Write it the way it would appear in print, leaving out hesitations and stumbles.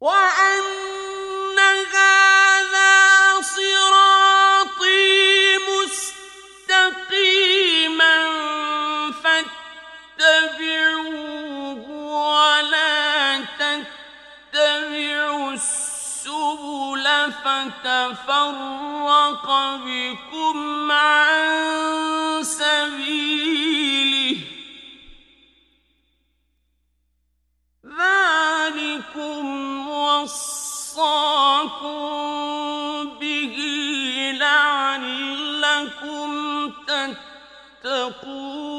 وأن هذا صراطي مستقيما فاتبعوه ولا تتبعوا السبل فتفرق بكم عن سبيله ذلكم وصاكم به لعلكم تتقون